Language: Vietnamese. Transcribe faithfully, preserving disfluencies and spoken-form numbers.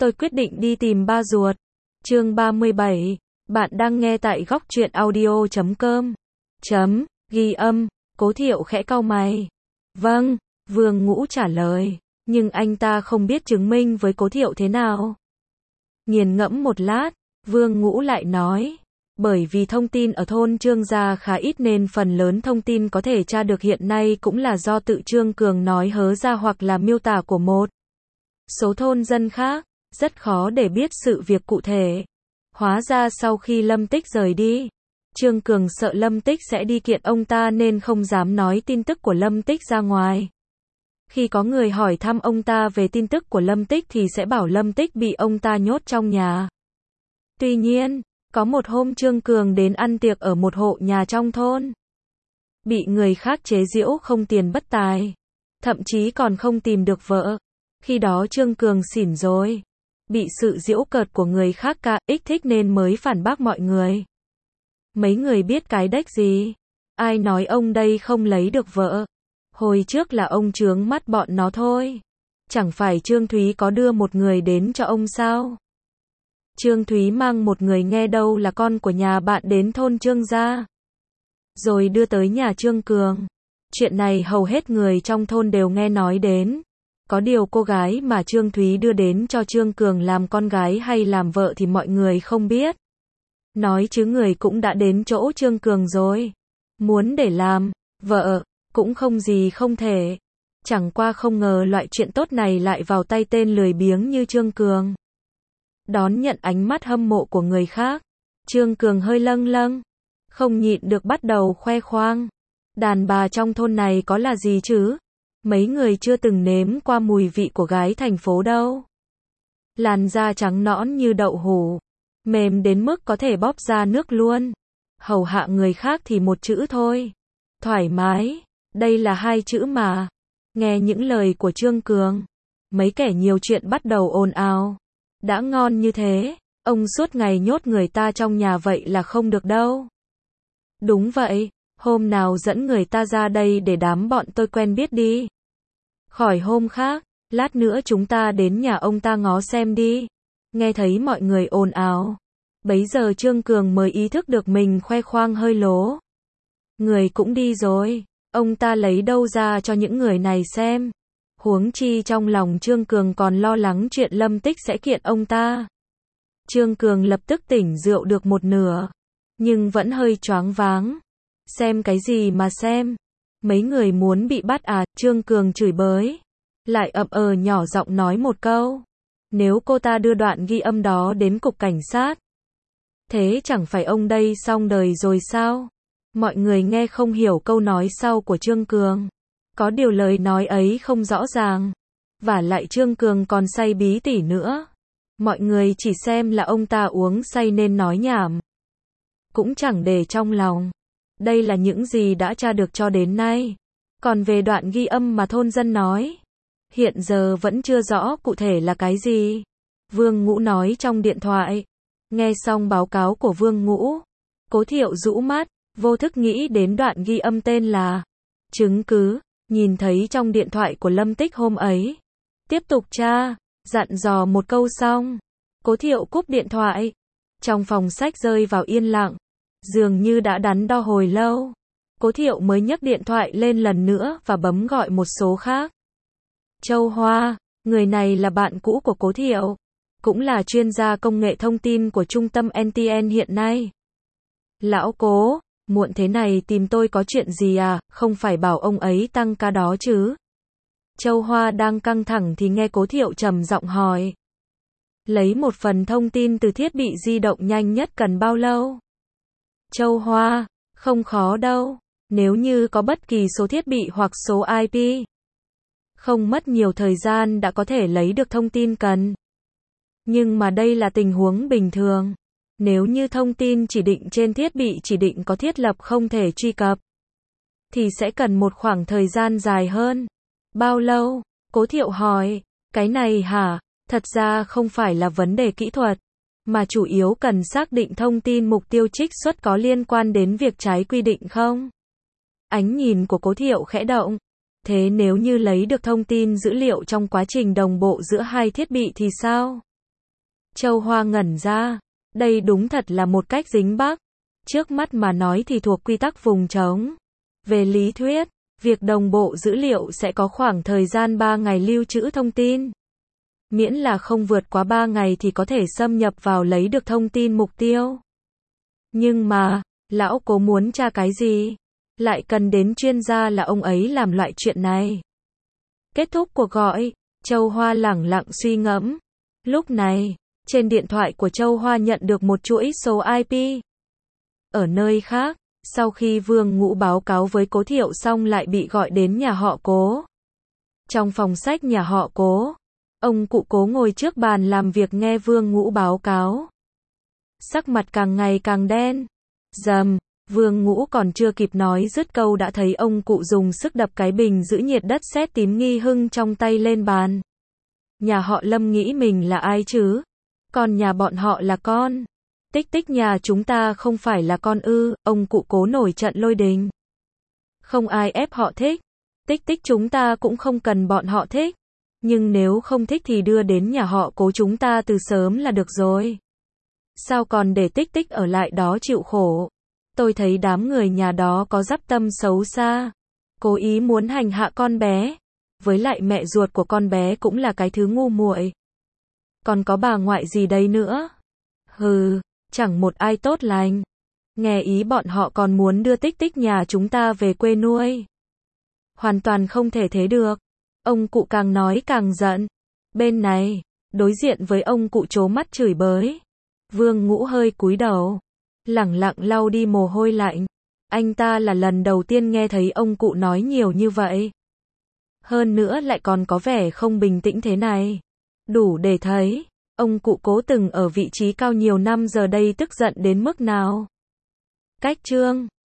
tôi quyết định đi tìm ba ruột. Chương ba mươi bảy. Bạn đang nghe tại góc truyện audio chấm com. Chấm, ghi âm, Cố Thiệu khẽ cau mày. Vâng, Vương Ngũ trả lời, nhưng anh ta không biết chứng minh với Cố Thiệu thế nào. Nghiền ngẫm một lát, Vương Ngũ lại nói, bởi vì thông tin ở thôn Trương gia khá ít nên phần lớn thông tin có thể tra được hiện nay cũng là do tự Trương Cường nói hớ ra hoặc là miêu tả của một số thôn dân khác, rất khó để biết sự việc cụ thể. Hóa ra sau khi Lâm Tích rời đi, Trương Cường sợ Lâm Tích sẽ đi kiện ông ta nên không dám nói tin tức của Lâm Tích ra ngoài. Khi có người hỏi thăm ông ta về tin tức của Lâm Tích thì sẽ bảo Lâm Tích bị ông ta nhốt trong nhà. Tuy nhiên, có một hôm Trương Cường đến ăn tiệc ở một hộ nhà trong thôn. Bị người khác chế giễu không tiền bất tài. Thậm chí còn không tìm được vợ. Khi đó Trương Cường xỉn rồi. Bị sự giễu cợt của người khác ca ích thích nên mới phản bác mọi người. Mấy người biết cái đếch gì? Ai nói ông đây không lấy được vợ? Hồi trước là ông chướng mắt bọn nó thôi. Chẳng phải Trương Thúy có đưa một người đến cho ông sao? Trương Thúy mang một người nghe đâu là con của nhà bạn đến thôn Trương gia. Rồi đưa tới nhà Trương Cường. Chuyện này hầu hết người trong thôn đều nghe nói đến. Có điều cô gái mà Trương Thúy đưa đến cho Trương Cường làm con gái hay làm vợ thì mọi người không biết. Nói chứ người cũng đã đến chỗ Trương Cường rồi. Muốn để làm vợ, cũng không gì không thể. Chẳng qua không ngờ loại chuyện tốt này lại vào tay tên lười biếng như Trương Cường. Đón nhận ánh mắt hâm mộ của người khác, Trương Cường hơi lâng lâng, không nhịn được bắt đầu khoe khoang. Đàn bà trong thôn này có là gì chứ? Mấy người chưa từng nếm qua mùi vị của gái thành phố đâu. Làn da trắng nõn như đậu hũ, mềm đến mức có thể bóp ra nước luôn. Hầu hạ người khác thì một chữ thôi. Thoải mái, đây là hai chữ mà. Nghe những lời của Trương Cường, mấy kẻ nhiều chuyện bắt đầu ồn ào. Đã ngon như thế, ông suốt ngày nhốt người ta trong nhà vậy là không được đâu. Đúng vậy, hôm nào dẫn người ta ra đây để đám bọn tôi quen biết đi. Khỏi hôm khác, lát nữa chúng ta đến nhà ông ta ngó xem đi. Nghe thấy mọi người ồn ào, bấy giờ Trương Cường mới ý thức được mình khoe khoang hơi lố. Người cũng đi rồi, ông ta lấy đâu ra cho những người này xem. Huống chi trong lòng Trương Cường còn lo lắng chuyện Lâm Tích sẽ kiện ông ta. Trương Cường lập tức tỉnh rượu được một nửa, nhưng vẫn hơi choáng váng. Xem cái gì mà xem? Mấy người muốn bị bắt à? Trương Cường chửi bới, lại ậm ờ nhỏ giọng nói một câu. Nếu cô ta đưa đoạn ghi âm đó đến cục cảnh sát, thế chẳng phải ông đây xong đời rồi sao? Mọi người nghe không hiểu câu nói sau của Trương Cường. Có điều lời nói ấy không rõ ràng. Vả lại Trương Cường còn say bí tỉ nữa. Mọi người chỉ xem là ông ta uống say nên nói nhảm. Cũng chẳng để trong lòng. Đây là những gì đã tra được cho đến nay. Còn về đoạn ghi âm mà thôn dân nói, hiện giờ vẫn chưa rõ cụ thể là cái gì. Vương Ngũ nói trong điện thoại. Nghe xong báo cáo của Vương Ngũ, Cố Thiệu rũ mắt, vô thức nghĩ đến đoạn ghi âm tên là chứng cứ. Nhìn thấy trong điện thoại của Lâm Tích hôm ấy. Tiếp tục tra, dặn dò một câu xong. Cố Thiệu cúp điện thoại. Trong phòng sách rơi vào yên lặng. Dường như đã đắn đo hồi lâu. Cố Thiệu mới nhấc điện thoại lên lần nữa và bấm gọi một số khác. Châu Hoa, người này là bạn cũ của Cố Thiệu. Cũng là chuyên gia công nghệ thông tin của trung tâm en tê en hiện nay. Lão Cố, muộn thế này tìm tôi có chuyện gì à, không phải bảo ông ấy tăng ca đó chứ? Châu Hoa đang căng thẳng thì nghe Cố Thiệu trầm giọng hỏi. Lấy một phần thông tin từ thiết bị di động nhanh nhất cần bao lâu? Châu Hoa, không khó đâu, nếu như có bất kỳ số thiết bị hoặc số i pê. Không mất nhiều thời gian đã có thể lấy được thông tin cần. Nhưng mà đây là tình huống bình thường. Nếu như thông tin chỉ định trên thiết bị chỉ định có thiết lập không thể truy cập, thì sẽ cần một khoảng thời gian dài hơn. Bao lâu? Cố Thiệu hỏi. Cái này hả? Thật ra không phải là vấn đề kỹ thuật, mà chủ yếu cần xác định thông tin mục tiêu trích xuất có liên quan đến việc trái quy định không? Ánh nhìn của Cố Thiệu khẽ động. Thế nếu như lấy được thông tin dữ liệu trong quá trình đồng bộ giữa hai thiết bị thì sao? Châu Hoa ngẩn ra. Đây đúng thật là một cách dính bắc. Trước mắt mà nói thì thuộc quy tắc vùng trống. Về lý thuyết, việc đồng bộ dữ liệu sẽ có khoảng thời gian ba ngày lưu trữ thông tin. Miễn là không vượt quá ba ngày thì có thể xâm nhập vào lấy được thông tin mục tiêu. Nhưng mà, lão Cố muốn tra cái gì? Lại cần đến chuyên gia là ông ấy làm loại chuyện này. Kết thúc cuộc gọi, Châu Hoa lẳng lặng suy ngẫm. Lúc này, trên điện thoại của Châu Hoa nhận được một chuỗi số i pê. Ở nơi khác, sau khi Vương Ngũ báo cáo với Cố Thiệu xong lại bị gọi đến nhà họ Cố. Trong phòng sách nhà họ Cố, ông cụ Cố ngồi trước bàn làm việc nghe Vương Ngũ báo cáo. Sắc mặt càng ngày càng đen. Rầm, Vương Ngũ còn chưa kịp nói dứt câu đã thấy ông cụ dùng sức đập cái bình giữ nhiệt đất sét tím nghi hưng trong tay lên bàn. Nhà họ Lâm nghĩ mình là ai chứ? Còn nhà bọn họ là con. Tích tích nhà chúng ta không phải là con ư? Ông cụ Cố nổi trận lôi đình. Không ai ép họ thích. Tích tích chúng ta cũng không cần bọn họ thích. Nhưng nếu không thích thì đưa đến nhà họ Cố chúng ta từ sớm là được rồi. Sao còn để tích tích ở lại đó chịu khổ? Tôi thấy đám người nhà đó có dắp tâm xấu xa. Cố ý muốn hành hạ con bé. Với lại mẹ ruột của con bé cũng là cái thứ ngu muội. Còn có bà ngoại gì đấy nữa? Hừ, chẳng một ai tốt lành. Nghe ý bọn họ còn muốn đưa tích tích nhà chúng ta về quê nuôi. Hoàn toàn không thể thế được. Ông cụ càng nói càng giận. Bên này, đối diện với ông cụ trố mắt chửi bới. Vương Ngũ hơi cúi đầu, lẳng lặng lau đi mồ hôi lạnh. Anh ta là lần đầu tiên nghe thấy ông cụ nói nhiều như vậy. Hơn nữa lại còn có vẻ không bình tĩnh thế này. Đủ để thấy, ông cụ Cố từng ở vị trí cao nhiều năm giờ đây tức giận đến mức nào. Cách chương